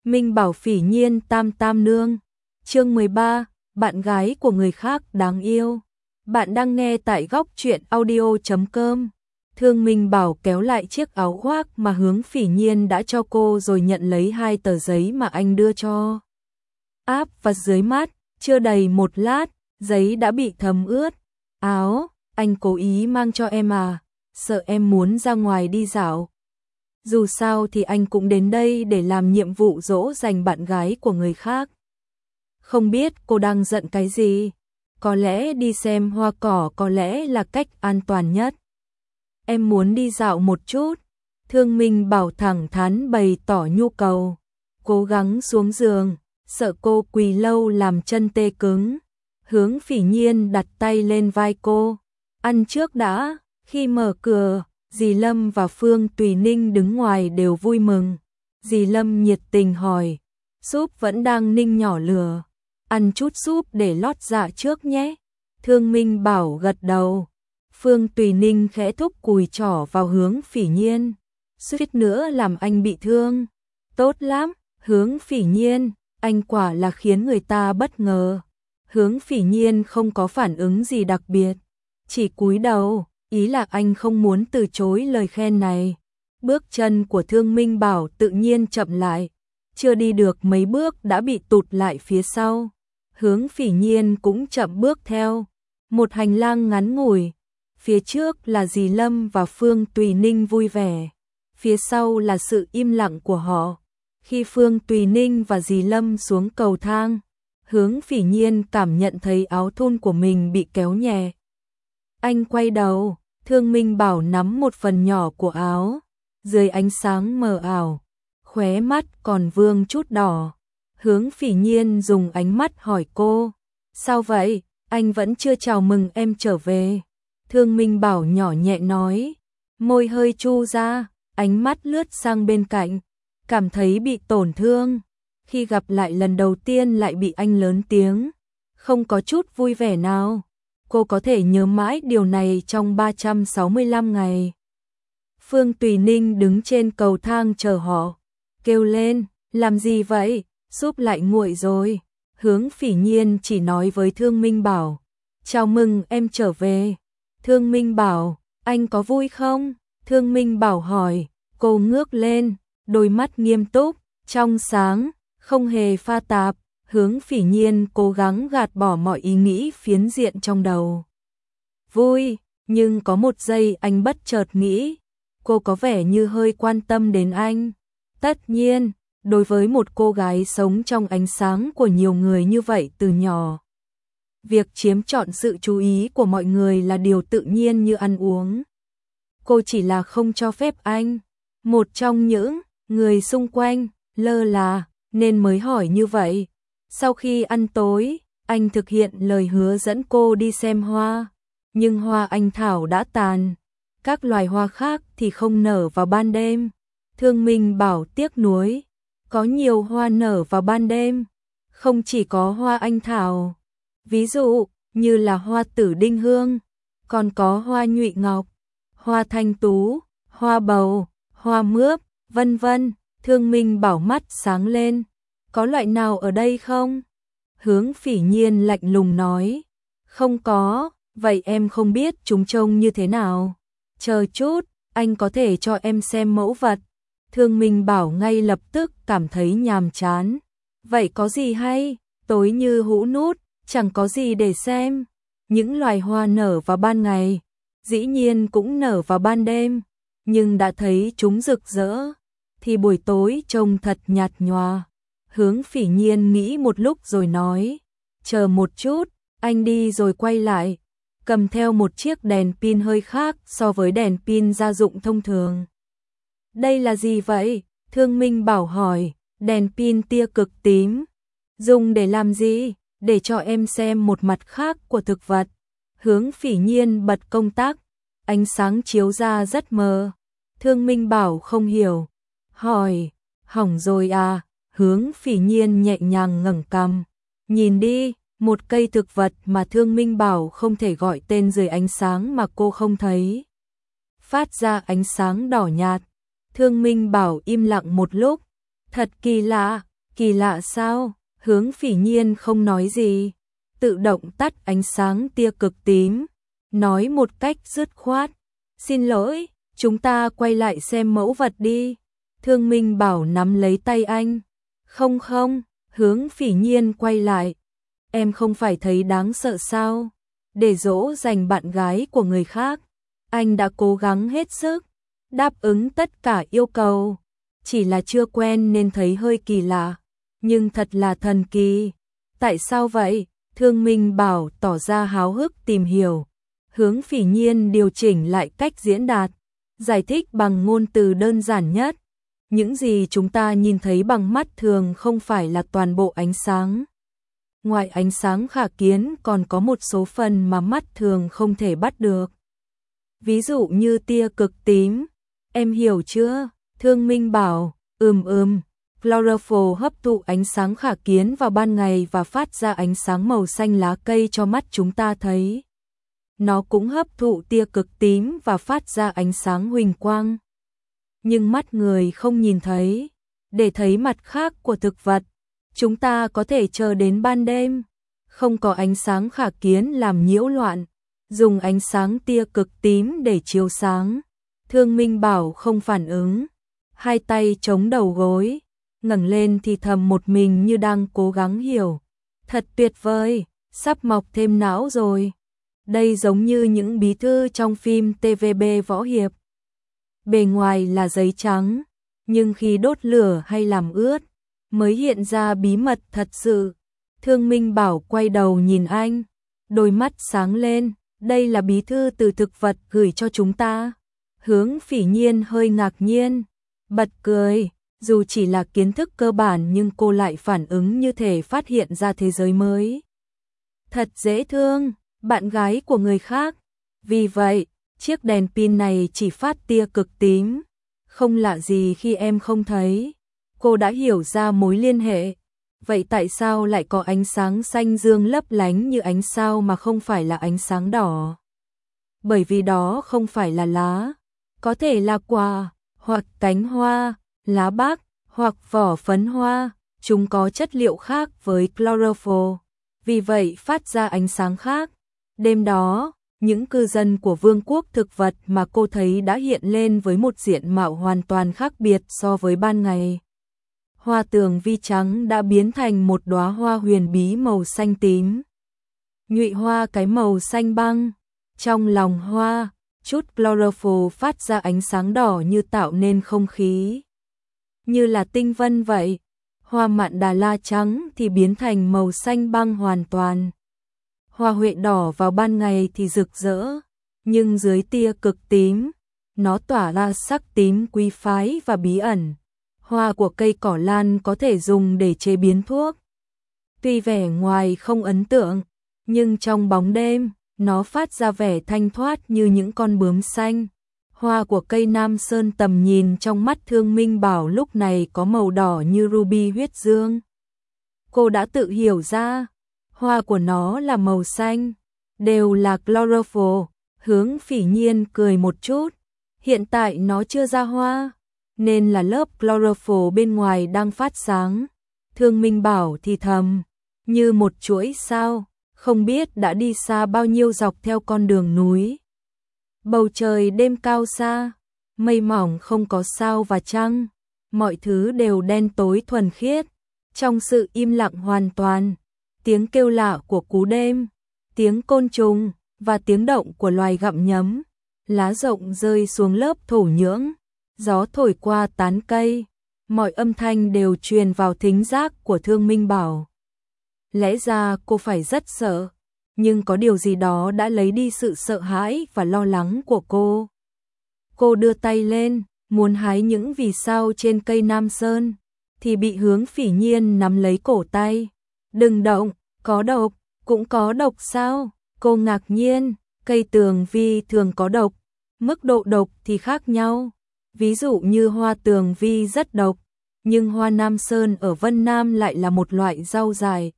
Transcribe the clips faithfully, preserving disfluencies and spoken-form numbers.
Minh Bảo Phỉ Nhiên Tam Tam Nương. Chương mười ba, bạn gái của người khác đáng yêu. Bạn đang nghe tại góc truyện audio chấm com. Thương Minh Bảo kéo lại chiếc áo khoác mà Hướng Phỉ Nhiên đã cho cô rồi nhận lấy hai tờ giấy mà anh đưa cho. Áp vào dưới mắt, chưa đầy một lát, giấy đã bị thấm ướt. Áo, anh cố ý mang cho em à, sợ em muốn ra ngoài đi dạo. Dù sao thì anh cũng đến đây để làm nhiệm vụ dỗ dành bạn gái của người khác. Không biết cô đang giận cái gì? Có lẽ đi xem hoa cỏ có lẽ là cách an toàn nhất. Em muốn đi dạo một chút. Thương Minh Bảo thẳng thắn bày tỏ nhu cầu. Cố gắng xuống giường, sợ cô quỳ lâu làm chân tê cứng. Hướng Phỉ Nhiên đặt tay lên vai cô. Ăn trước đã. Khi mở cửa, dì Lâm và Phương Tùy Ninh đứng ngoài đều vui mừng. Dì Lâm nhiệt tình hỏi, súp vẫn đang ninh nhỏ lửa. Ăn chút súp để lót dạ trước nhé. Thương Minh Bảo gật đầu. Phương Tùy Ninh khẽ thúc cùi trỏ vào Hướng Phỉ Nhiên. Suýt nữa làm anh bị thương. Tốt lắm, Hướng Phỉ Nhiên, anh quả là khiến người ta bất ngờ. Hướng Phỉ Nhiên không có phản ứng gì đặc biệt, chỉ cúi đầu, ý là anh không muốn từ chối lời khen này. Bước chân của Thương Minh Bảo tự nhiên chậm lại, chưa đi được mấy bước đã bị tụt lại phía sau. Hướng Phỉ Nhiên cũng chậm bước theo, một hành lang ngắn ngủi, phía trước là dì Lâm và Phương Tùy Ninh vui vẻ, phía sau là sự im lặng của họ. Khi Phương Tùy Ninh và dì Lâm xuống cầu thang, Hướng Phỉ Nhiên cảm nhận thấy áo thun của mình bị kéo nhẹ. Anh quay đầu, Thương Minh Bảo nắm một phần nhỏ của áo, dưới ánh sáng mờ ảo, khóe mắt còn vương chút đỏ. Hướng Phỉ Nhiên dùng ánh mắt hỏi cô, sao vậy, anh vẫn chưa chào mừng em trở về. Thương Minh Bảo nhỏ nhẹ nói, môi hơi chu ra, ánh mắt lướt sang bên cạnh, cảm thấy bị tổn thương. Khi gặp lại lần đầu tiên lại bị anh lớn tiếng, không có chút vui vẻ nào. Cô có thể nhớ mãi điều này trong ba trăm sáu mươi lăm ngày. Phương Tùy Ninh đứng trên cầu thang chờ họ, kêu lên, làm gì vậy, súp lại nguội rồi. Hướng Phỉ Nhiên chỉ nói với Thương Minh Bảo, chào mừng em trở về. Thương Minh Bảo, anh có vui không? Thương Minh Bảo hỏi, cô ngước lên, đôi mắt nghiêm túc, trong sáng, không hề pha tạp. Hướng Phỉ Nhiên cố gắng gạt bỏ mọi ý nghĩ phiến diện trong đầu. Vui, nhưng có một giây anh bất chợt nghĩ, cô có vẻ như hơi quan tâm đến anh. Tất nhiên, đối với một cô gái sống trong ánh sáng của nhiều người như vậy từ nhỏ, việc chiếm trọn sự chú ý của mọi người là điều tự nhiên như ăn uống. Cô chỉ là không cho phép anh, một trong những người xung quanh, lơ là, nên mới hỏi như vậy. Sau khi ăn tối, anh thực hiện lời hứa dẫn cô đi xem hoa, nhưng hoa anh thảo đã tàn, các loài hoa khác thì không nở vào ban đêm. Thương Minh Bảo tiếc nuối, có nhiều hoa nở vào ban đêm, không chỉ có hoa anh thảo, ví dụ như là hoa tử đinh hương, còn có hoa nhụy ngọc, hoa thanh tú, hoa bầu, hoa mướp, vân vân. Thương Minh Bảo mắt sáng lên, có loại nào ở đây không? Hướng Phỉ Nhiên lạnh lùng nói, không có, vậy em không biết chúng trông như thế nào. Chờ chút, anh có thể cho em xem mẫu vật. Thương Minh Bảo ngay lập tức cảm thấy nhàm chán. Vậy có gì hay? Tối như hũ nút, chẳng có gì để xem. Những loài hoa nở vào ban ngày, dĩ nhiên cũng nở vào ban đêm, nhưng đã thấy chúng rực rỡ, thì buổi tối trông thật nhạt nhòa. Hướng Phỉ Nhiên nghĩ một lúc rồi nói, chờ một chút, anh đi rồi quay lại, cầm theo một chiếc đèn pin hơi khác so với đèn pin gia dụng thông thường. Đây là gì vậy? Thương Minh Bảo hỏi, đèn pin tia cực tím. Dùng để làm gì? Để cho em xem một mặt khác của thực vật. Hướng Phỉ Nhiên bật công tắc, ánh sáng chiếu ra rất mờ. Thương Minh Bảo không hiểu, hỏi, hỏng rồi à? Hướng Phỉ Nhiên nhẹ nhàng ngẩng cằm, nhìn đi, một cây thực vật mà Thương Minh Bảo không thể gọi tên dưới ánh sáng mà cô không thấy, phát ra ánh sáng đỏ nhạt. Thương Minh Bảo im lặng một lúc, thật kỳ lạ, Kỳ lạ sao? Hướng Phỉ Nhiên không nói gì, tự động tắt ánh sáng tia cực tím, nói một cách dứt khoát, xin lỗi, chúng ta quay lại xem mẫu vật đi. Thương Minh Bảo nắm lấy tay anh, không không, Hướng Phỉ Nhiên quay lại, em không phải thấy đáng sợ sao? Để dỗ dành bạn gái của người khác, anh đã cố gắng hết sức, đáp ứng tất cả yêu cầu, chỉ là chưa quen nên thấy hơi kỳ lạ, nhưng thật là thần kỳ. Tại sao vậy? Thương Minh Bảo tỏ ra háo hức tìm hiểu. Hướng Phỉ Nhiên điều chỉnh lại cách diễn đạt, giải thích bằng ngôn từ đơn giản nhất. Những gì chúng ta nhìn thấy bằng mắt thường không phải là toàn bộ ánh sáng. Ngoài ánh sáng khả kiến còn có một số phần mà mắt thường không thể bắt được. Ví dụ như tia cực tím. Em hiểu chưa? Thương Minh Bảo, ừm ừm. Chlorophyll hấp thụ ánh sáng khả kiến vào ban ngày và phát ra ánh sáng màu xanh lá cây cho mắt chúng ta thấy. Nó cũng hấp thụ tia cực tím và phát ra ánh sáng huỳnh quang. Nhưng mắt người không nhìn thấy. Để thấy mặt khác của thực vật, chúng ta có thể chờ đến ban đêm, không có ánh sáng khả kiến làm nhiễu loạn, dùng ánh sáng tia cực tím để chiếu sáng. Thương Minh Bảo không phản ứng, hai tay chống đầu gối, ngẩng lên thì thầm một mình như đang cố gắng hiểu. Thật tuyệt vời, sắp mọc thêm não rồi. Đây giống như những bí thư trong phim tê vê bê võ hiệp. Bề ngoài là giấy trắng, nhưng khi đốt lửa hay làm ướt, mới hiện ra bí mật thật sự. Thương Minh Bảo quay đầu nhìn anh, đôi mắt sáng lên, đây là bí thư từ thực vật gửi cho chúng ta. Hướng Phỉ Nhiên hơi ngạc nhiên, bật cười, dù chỉ là kiến thức cơ bản nhưng cô lại phản ứng như thể phát hiện ra thế giới mới. Thật dễ thương, bạn gái của người khác. Vì vậy, chiếc đèn pin này chỉ phát tia cực tím. Không lạ gì khi em không thấy. Cô đã hiểu ra mối liên hệ. Vậy tại sao lại có ánh sáng xanh dương lấp lánh như ánh sao mà không phải là ánh sáng đỏ? Bởi vì đó không phải là lá, có thể là quả, hoặc cánh hoa, lá bác, hoặc vỏ phấn hoa. Chúng có chất liệu khác với chlorophyll, vì vậy phát ra ánh sáng khác. Đêm đó, những cư dân của vương quốc thực vật mà cô thấy đã hiện lên với một diện mạo hoàn toàn khác biệt so với ban ngày. Hoa tường vi trắng đã biến thành một đóa hoa huyền bí màu xanh tím. Nhụy hoa cái màu xanh băng. Trong lòng hoa, chút chlorophyll phát ra ánh sáng đỏ như tạo nên không khí. Như là tinh vân vậy. Hoa mạn đà la trắng thì biến thành màu xanh băng hoàn toàn. Hoa huệ đỏ vào ban ngày thì rực rỡ, nhưng dưới tia cực tím, nó tỏa ra sắc tím quý phái và bí ẩn. Hoa của cây cỏ lan có thể dùng để chế biến thuốc. Tuy vẻ ngoài không ấn tượng, nhưng trong bóng đêm, nó phát ra vẻ thanh thoát như những con bướm xanh. Hoa của cây Nam Sơn tầm nhìn trong mắt Thương Minh Bảo lúc này có màu đỏ như ruby huyết dương. Cô đã tự hiểu ra, hoa của nó là màu xanh, đều là chlorophyll. Hướng Phỉ Nhiên cười một chút, hiện tại nó chưa ra hoa, nên là lớp chlorophyll bên ngoài đang phát sáng. Thương Minh Bảo thì thầm, như một chuỗi sao, không biết đã đi xa bao nhiêu dọc theo con đường núi. Bầu trời đêm cao xa, mây mỏng không có sao và trăng, mọi thứ đều đen tối thuần khiết. Trong sự im lặng hoàn toàn, tiếng kêu lạ của cú đêm, tiếng côn trùng và tiếng động của loài gặm nhấm, lá rụng rơi xuống lớp thổ nhưỡng, gió thổi qua tán cây, mọi âm thanh đều truyền vào thính giác của Thương Minh Bảo. Lẽ ra cô phải rất sợ, nhưng có điều gì đó đã lấy đi sự sợ hãi và lo lắng của cô. Cô đưa tay lên, muốn hái những vì sao trên cây Nam Sơn, thì bị Hướng Phỉ Nhiên nắm lấy cổ tay. Đừng động, có độc, cũng có độc sao? Cô ngạc nhiên, cây tường vi thường có độc, mức độ độc thì khác nhau. Ví dụ như hoa tường vi rất độc, nhưng hoa Nam Sơn ở Vân Nam lại là một loại rau dài.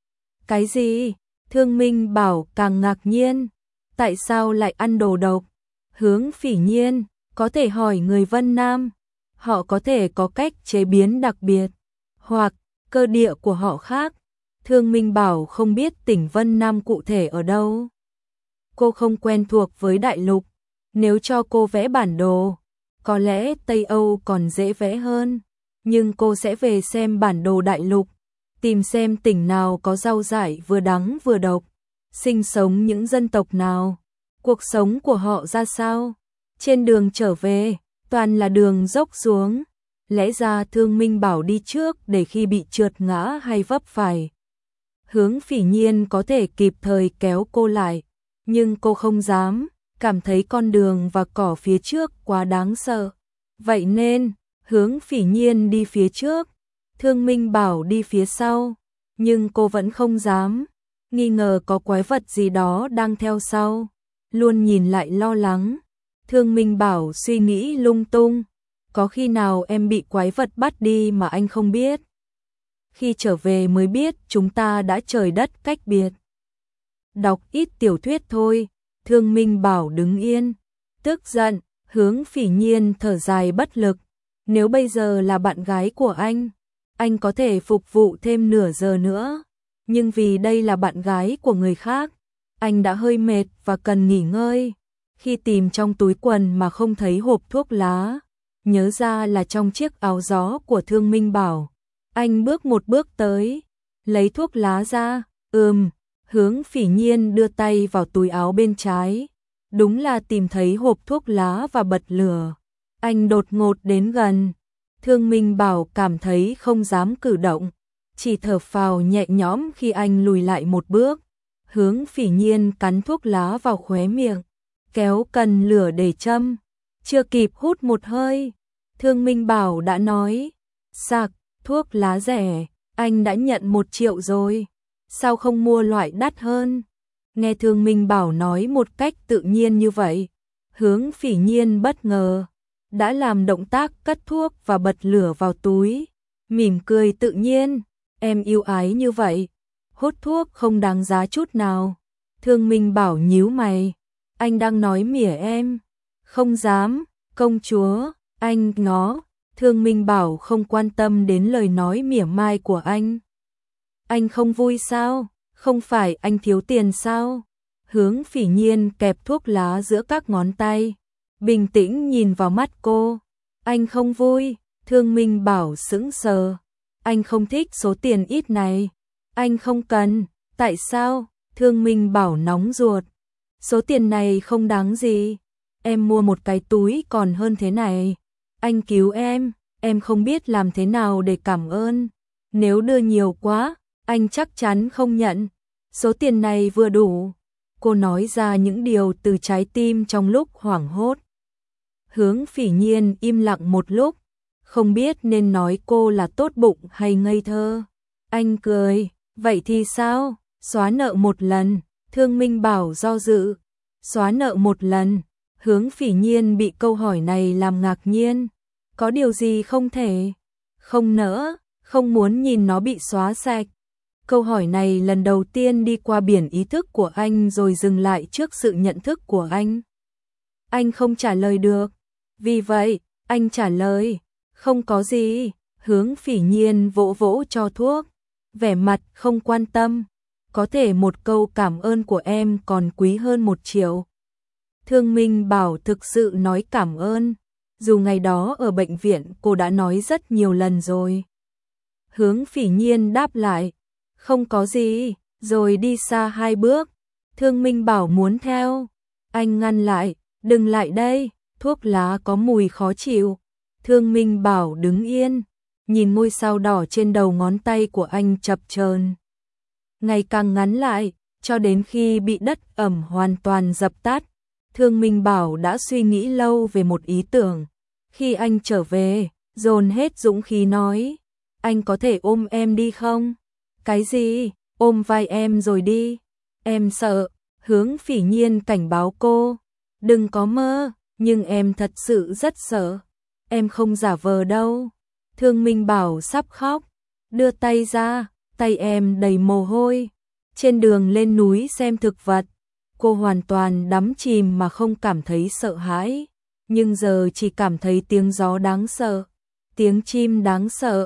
Cái gì? Thương Minh Bảo càng ngạc nhiên, tại sao lại ăn đồ độc? Hướng Phỉ Nhiên, có thể hỏi người Vân Nam, họ có thể có cách chế biến đặc biệt, hoặc cơ địa của họ khác. Thương Minh Bảo không biết tỉnh Vân Nam cụ thể ở đâu. Cô không quen thuộc với đại lục, nếu cho cô vẽ bản đồ, có lẽ Tây Âu còn dễ vẽ hơn, nhưng cô sẽ về xem bản đồ đại lục, tìm xem tỉnh nào có rau dại vừa đắng vừa độc, sinh sống những dân tộc nào, cuộc sống của họ ra sao. Trên đường trở về, toàn là đường dốc xuống, lẽ ra Thương Minh Bảo đi trước để khi bị trượt ngã hay vấp phải. Hướng Phỉ Nhiên có thể kịp thời kéo cô lại, nhưng cô không dám, cảm thấy con đường và cỏ phía trước quá đáng sợ. Vậy nên, Hướng Phỉ Nhiên đi phía trước, Thương Minh Bảo đi phía sau, nhưng cô vẫn không dám, nghi ngờ có quái vật gì đó đang theo sau, luôn nhìn lại lo lắng. Thương Minh Bảo suy nghĩ lung tung, có khi nào em bị quái vật bắt đi mà anh không biết? Khi trở về mới biết chúng ta đã trời đất cách biệt. Đọc ít tiểu thuyết thôi. Thương Minh Bảo đứng yên, tức giận. Hướng Phỉ Nhiên thở dài bất lực. Nếu bây giờ là bạn gái của anh, anh có thể phục vụ thêm nửa giờ nữa, nhưng vì đây là bạn gái của người khác, anh đã hơi mệt và cần nghỉ ngơi. Khi tìm trong túi quần mà không thấy hộp thuốc lá, nhớ ra là trong chiếc áo gió của Thương Minh Bảo, anh bước một bước tới, lấy thuốc lá ra. Ừm, Hướng Phỉ Nhiên đưa tay vào túi áo bên trái, đúng là tìm thấy hộp thuốc lá và bật lửa. Anh đột ngột đến gần, Thương Minh Bảo cảm thấy không dám cử động, chỉ thở phào nhẹ nhõm khi anh lùi lại một bước. Hướng Phỉ Nhiên cắn thuốc lá vào khóe miệng, kéo cần lửa để châm, chưa kịp hút một hơi, Thương Minh Bảo đã nói, sạc, thuốc lá rẻ, anh đã nhận một triệu rồi, sao không mua loại đắt hơn? Nghe Thương Minh Bảo nói một cách tự nhiên như vậy, Hướng Phỉ Nhiên bất ngờ, đã làm động tác cất thuốc và bật lửa vào túi, mỉm cười tự nhiên, em yêu ái như vậy, hút thuốc không đáng giá chút nào. Thương Minh Bảo nhíu mày, anh đang nói mỉa em? Không dám, công chúa. Anh ngó, Thương Minh Bảo không quan tâm đến lời nói mỉa mai của anh. Anh không vui sao? Không phải anh thiếu tiền sao? Hướng Phỉ Nhiên kẹp thuốc lá giữa các ngón tay, bình tĩnh nhìn vào mắt cô. Anh không vui. Thương Minh Bảo sững sờ. Anh không thích số tiền ít này. Anh không cần. Tại sao? Thương Minh Bảo nóng ruột. Số tiền này không đáng gì. Em mua một cái túi còn hơn thế này. Anh cứu em, em không biết làm thế nào để cảm ơn. Nếu đưa nhiều quá, anh chắc chắn không nhận. Số tiền này vừa đủ. Cô nói ra những điều từ trái tim trong lúc hoảng hốt. Hướng Phỉ Nhiên im lặng một lúc, không biết nên nói cô là tốt bụng hay ngây thơ. Anh cười, vậy thì sao? Xóa nợ một lần. Thương Minh Bảo do dự. Xóa nợ một lần. Hướng Phỉ Nhiên bị câu hỏi này làm ngạc nhiên. Có điều gì không thể? Không nỡ, không muốn nhìn nó bị xóa sạch. Câu hỏi này lần đầu tiên đi qua biển ý thức của anh rồi dừng lại trước sự nhận thức của anh. Anh không trả lời được. Vì vậy, anh trả lời, không có gì. Hướng Phỉ Nhiên vỗ vỗ cho thuốc, vẻ mặt không quan tâm. Có thể một câu cảm ơn của em còn quý hơn một triệu. Thương Minh Bảo thực sự nói cảm ơn, dù ngày đó ở bệnh viện cô đã nói rất nhiều lần rồi. Hướng Phỉ Nhiên đáp lại, không có gì, rồi đi xa hai bước. Thương Minh Bảo muốn theo, anh ngăn lại, đừng lại đây, thuốc lá có mùi khó chịu. Thương Minh Bảo đứng yên, nhìn ngôi sao đỏ trên đầu ngón tay của anh chập chờn, ngày càng ngắn lại, cho đến khi bị đất ẩm hoàn toàn dập tắt. Thương Minh Bảo đã suy nghĩ lâu về một ý tưởng. Khi anh trở về, dồn hết dũng khí nói, anh có thể ôm em đi không? Cái gì? Ôm vai em rồi đi. Em sợ. Hướng Phỉ Nhiên cảnh báo cô, đừng có mơ, nhưng em thật sự rất sợ. Em không giả vờ đâu. Thương Minh Bảo sắp khóc, đưa tay ra, tay em đầy mồ hôi. Trên đường lên núi xem thực vật, cô hoàn toàn đắm chìm mà không cảm thấy sợ hãi, nhưng giờ chỉ cảm thấy tiếng gió đáng sợ, tiếng chim đáng sợ.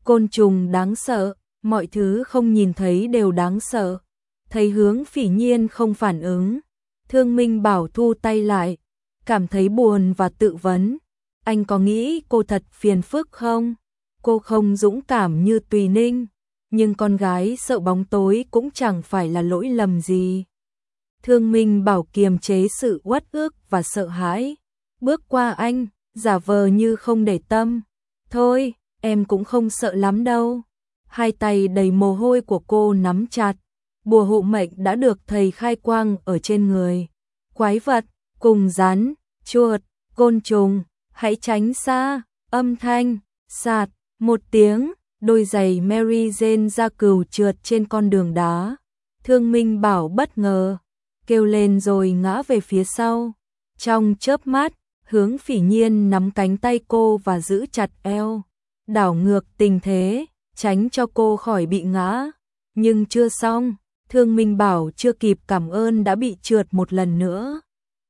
Côn trùng đáng sợ, mọi thứ không nhìn thấy đều đáng sợ. Thấy Hướng Phỉ Nhiên không phản ứng, Thương Minh Bảo thu tay lại, cảm thấy buồn và tự vấn. Anh có nghĩ cô thật phiền phức không? Cô không dũng cảm như Tùy Ninh, nhưng con gái sợ bóng tối cũng chẳng phải là lỗi lầm gì. Thương Minh Bảo kiềm chế sự uất ức và sợ hãi, bước qua anh, giả vờ như không để tâm. Thôi, em cũng không sợ lắm đâu. Hai tay đầy mồ hôi của cô nắm chặt, bùa hộ mệnh đã được thầy khai quang ở trên người. Quái vật, cùng rắn, chuột, côn trùng, hãy tránh xa. Âm thanh, sạt, một tiếng, đôi giày Mary Jane da cừu trượt trên con đường đá. Thương Minh Bảo bất ngờ, kêu lên rồi ngã về phía sau. Trong chớp mắt, Hướng Phỉ Nhiên nắm cánh tay cô và giữ chặt eo, đảo ngược tình thế, tránh cho cô khỏi bị ngã. Nhưng chưa xong, Thương Minh Bảo chưa kịp cảm ơn đã bị trượt một lần nữa.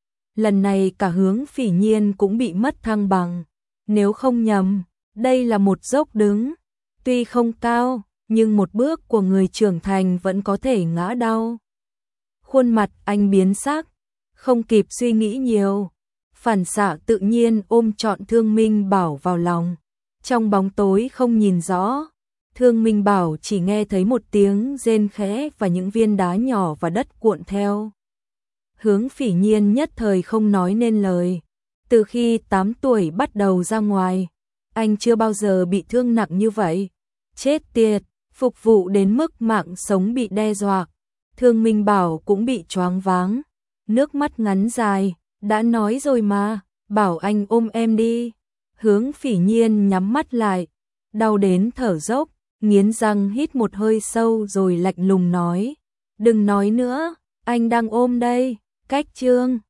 Lần này cả Hướng Phỉ Nhiên cũng bị mất thăng bằng. Nếu không nhầm, đây là một dốc đứng. Tuy không cao, nhưng một bước của người trưởng thành vẫn có thể ngã đau. Khuôn mặt anh biến sắc, không kịp suy nghĩ nhiều. Phản xạ tự nhiên ôm trọn Thương Minh Bảo vào lòng. Trong bóng tối không nhìn rõ, Thương Minh Bảo chỉ nghe thấy một tiếng rên khẽ và những viên đá nhỏ và đất cuộn theo. Hướng Phỉ Nhiên nhất thời không nói nên lời. Từ khi tám tuổi bắt đầu ra ngoài, anh chưa bao giờ bị thương nặng như vậy. Chết tiệt, phục vụ đến mức mạng sống bị đe dọa. Thương Minh Bảo cũng bị choáng váng, nước mắt ngắn dài. Đã nói rồi mà, bảo anh ôm em đi. Hướng Phỉ Nhiên nhắm mắt lại, đau đến thở dốc, nghiến răng hít một hơi sâu rồi lạnh lùng nói. Đừng nói nữa, anh đang ôm đây. Cách chương